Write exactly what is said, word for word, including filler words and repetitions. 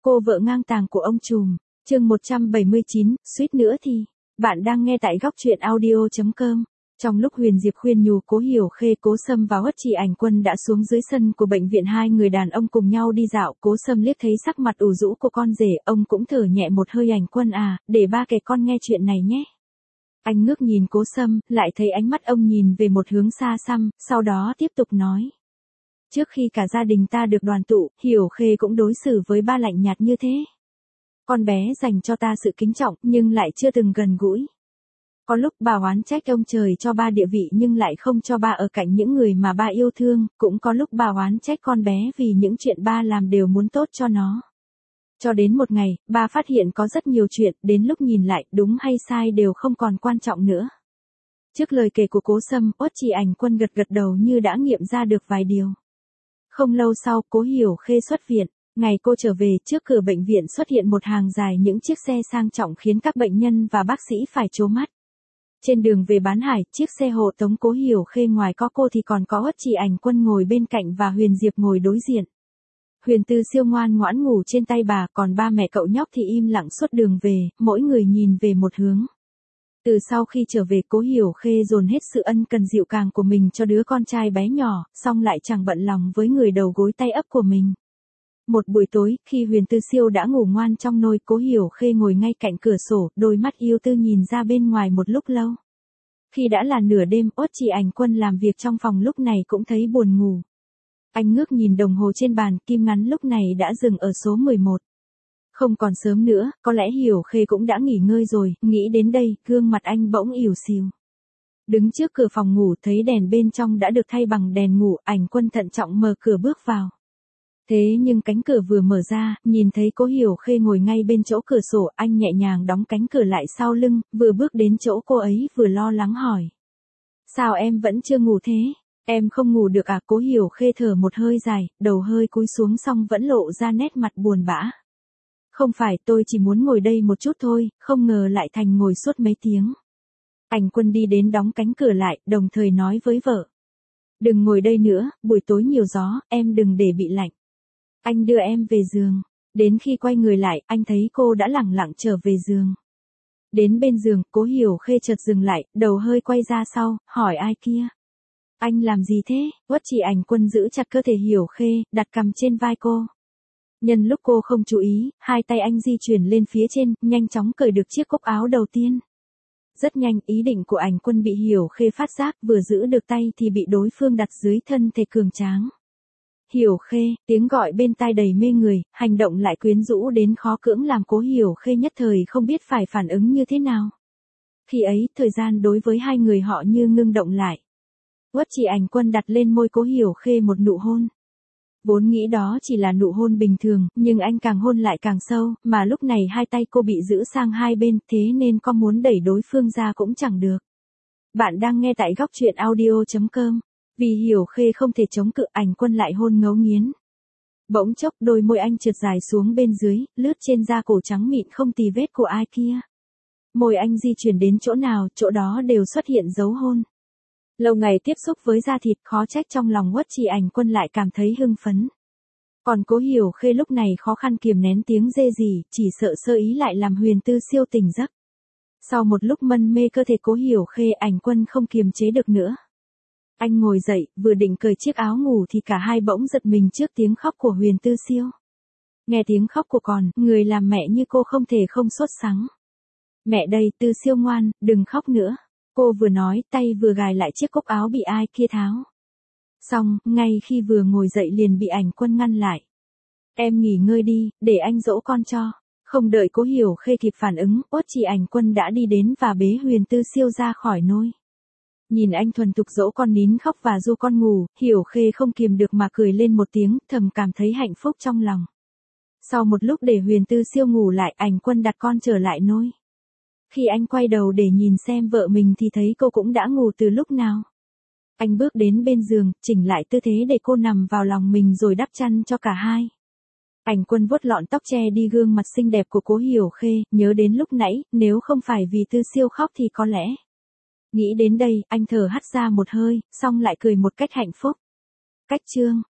Cô vợ ngang tàng của ông trùm. Chương một trăm bảy mươi chín, suýt nữa thì. Bạn đang nghe tại góc truyện audio chấm com. Trong lúc Huyền Diệp khuyên nhủ Cố Hiểu Khê, Cố Sâm và Uất Trì Ảnh Quân đã xuống dưới sân của bệnh viện, hai người đàn ông cùng nhau đi dạo. Cố Sâm liếc thấy sắc mặt ủ rũ của con rể, ông cũng thở nhẹ một hơi. Ảnh Quân à, để ba kể con nghe chuyện này nhé. Anh ngước nhìn Cố Sâm, lại thấy ánh mắt ông nhìn về một hướng xa xăm, sau đó tiếp tục nói. Trước khi cả gia đình ta được đoàn tụ, Hiểu Khê cũng đối xử với ba lạnh nhạt như thế. Con bé dành cho ta sự kính trọng, nhưng lại chưa từng gần gũi. Có lúc bà oán trách ông trời cho ba địa vị nhưng lại không cho ba ở cạnh những người mà ba yêu thương, cũng có lúc bà oán trách con bé vì những chuyện ba làm đều muốn tốt cho nó. Cho đến một ngày, ba phát hiện có rất nhiều chuyện, đến lúc nhìn lại, đúng hay sai đều không còn quan trọng nữa. Trước lời kể của Cố Sâm, Uất Trì Ảnh Quân gật gật đầu như đã nghiệm ra được vài điều. Không lâu sau, Cố Hiểu Khê xuất viện. Ngày cô trở về, trước cửa bệnh viện xuất hiện một hàng dài những chiếc xe sang trọng khiến các bệnh nhân và bác sĩ phải trố mắt. Trên đường về Bán Hải, chiếc xe hộ tống Cố Hiểu Khê ngoài có cô thì còn có Uất Trì Ảnh Quân ngồi bên cạnh và Huyền Diệp ngồi đối diện. Huyền Tư Siêu ngoan ngoãn ngủ trên tay bà, còn ba mẹ cậu nhóc thì im lặng suốt đường về, mỗi người nhìn về một hướng. Từ sau khi trở về, Cố Hiểu Khê dồn hết sự ân cần dịu càng của mình cho đứa con trai bé nhỏ, song lại chẳng bận lòng với người đầu gối tay ấp của mình. Một buổi tối, khi Huyền Tư Siêu đã ngủ ngoan trong nôi, Cố Hiểu Khê ngồi ngay cạnh cửa sổ, đôi mắt yêu tư nhìn ra bên ngoài một lúc lâu. Khi đã là nửa đêm, Uất Trì Ảnh Quân làm việc trong phòng lúc này cũng thấy buồn ngủ. Anh ngước nhìn đồng hồ trên bàn, kim ngắn lúc này đã dừng ở số mười một. Không còn sớm nữa, có lẽ Hiểu Khê cũng đã nghỉ ngơi rồi, nghĩ đến đây, gương mặt anh bỗng ỉu xìu. Đứng trước cửa phòng ngủ thấy đèn bên trong đã được thay bằng đèn ngủ, Ảnh Quân thận trọng mở cửa bước vào. Thế nhưng cánh cửa vừa mở ra, nhìn thấy Cố Hiểu Khê ngồi ngay bên chỗ cửa sổ, anh nhẹ nhàng đóng cánh cửa lại sau lưng, vừa bước đến chỗ cô ấy vừa lo lắng hỏi. Sao em vẫn chưa ngủ thế? Em không ngủ được à? Cố Hiểu Khê thở một hơi dài, đầu hơi cúi xuống xong vẫn lộ ra nét mặt buồn bã. Không phải, tôi chỉ muốn ngồi đây một chút thôi, không ngờ lại thành ngồi suốt mấy tiếng. Ảnh Quân đi đến đóng cánh cửa lại, đồng thời nói với vợ. Đừng ngồi đây nữa, buổi tối nhiều gió, em đừng để bị lạnh. Anh đưa em về giường. Đến khi quay người lại, anh thấy cô đã lẳng lặng trở về giường. Đến bên giường, Cố Hiểu Khê chợt dừng lại, đầu hơi quay ra sau, hỏi ai kia. Anh làm gì thế? Uất Trì Ảnh Quân giữ chặt cơ thể Hiểu Khê, đặt cằm trên vai cô. Nhân lúc cô không chú ý, hai tay anh di chuyển lên phía trên, nhanh chóng cởi được chiếc cúc áo đầu tiên. Rất nhanh, ý định của Ảnh Quân bị Hiểu Khê phát giác, vừa giữ được tay thì bị đối phương đặt dưới thân thể cường tráng. Hiểu Khê, tiếng gọi bên tai đầy mê người, hành động lại quyến rũ đến khó cưỡng làm Cố Hiểu Khê nhất thời không biết phải phản ứng như thế nào. Khi ấy, thời gian đối với hai người họ như ngưng động lại. Uất Trì Ảnh Quân đặt lên môi Cố Hiểu Khê một nụ hôn. Vốn nghĩ đó chỉ là nụ hôn bình thường, nhưng anh càng hôn lại càng sâu, mà lúc này hai tay cô bị giữ sang hai bên, thế nên có muốn đẩy đối phương ra cũng chẳng được. Bạn đang nghe tại góc truyện audio chấm com. Vì Hiểu Khê không thể chống cự, Ảnh Quân lại hôn ngấu nghiến. Bỗng chốc đôi môi anh trượt dài xuống bên dưới, lướt trên da cổ trắng mịn không tì vết của ai kia. Môi anh di chuyển đến chỗ nào, chỗ đó đều xuất hiện dấu hôn. Lâu ngày tiếp xúc với da thịt, khó trách trong lòng Uất Trì Ảnh Quân lại cảm thấy hưng phấn. Còn Cố Hiểu Khê lúc này khó khăn kiềm nén tiếng rên rỉ, chỉ sợ sơ ý lại làm Huyền Tư Siêu tỉnh giấc. Sau một lúc mân mê cơ thể Cố Hiểu Khê, Ảnh Quân không kiềm chế được nữa. Anh ngồi dậy, vừa định cởi chiếc áo ngủ thì cả hai bỗng giật mình trước tiếng khóc của Huyền Tư Siêu. Nghe tiếng khóc của con, người làm mẹ như cô không thể không sốt sắng. Mẹ đây, Tư Siêu ngoan, đừng khóc nữa. Cô vừa nói, tay vừa gài lại chiếc cúc áo bị ai kia tháo. Xong, ngay khi vừa ngồi dậy liền bị Ảnh Quân ngăn lại. Em nghỉ ngơi đi, để anh dỗ con cho. Không đợi Cố Hiểu Khê kịp phản ứng, Uất Trì Ảnh Quân đã đi đến và bế Huyền Tư Siêu ra khỏi nôi. Nhìn anh thuần thục dỗ con nín khóc và du con ngủ, Hiểu Khê không kìm được mà cười lên một tiếng, thầm cảm thấy hạnh phúc trong lòng. Sau một lúc để Huyền Tư Siêu ngủ lại, Ảnh Quân đặt con trở lại nôi. Khi anh quay đầu để nhìn xem vợ mình thì thấy cô cũng đã ngủ từ lúc nào. Anh bước đến bên giường, chỉnh lại tư thế để cô nằm vào lòng mình rồi đắp chăn cho cả hai. Ảnh Quân vuốt lọn tóc che đi gương mặt xinh đẹp của Cố Hiểu Khê, nhớ đến lúc nãy, nếu không phải vì Tư Siêu khóc thì có lẽ. Nghĩ đến đây, anh thở hắt ra một hơi, xong lại cười một cách hạnh phúc. Cách chương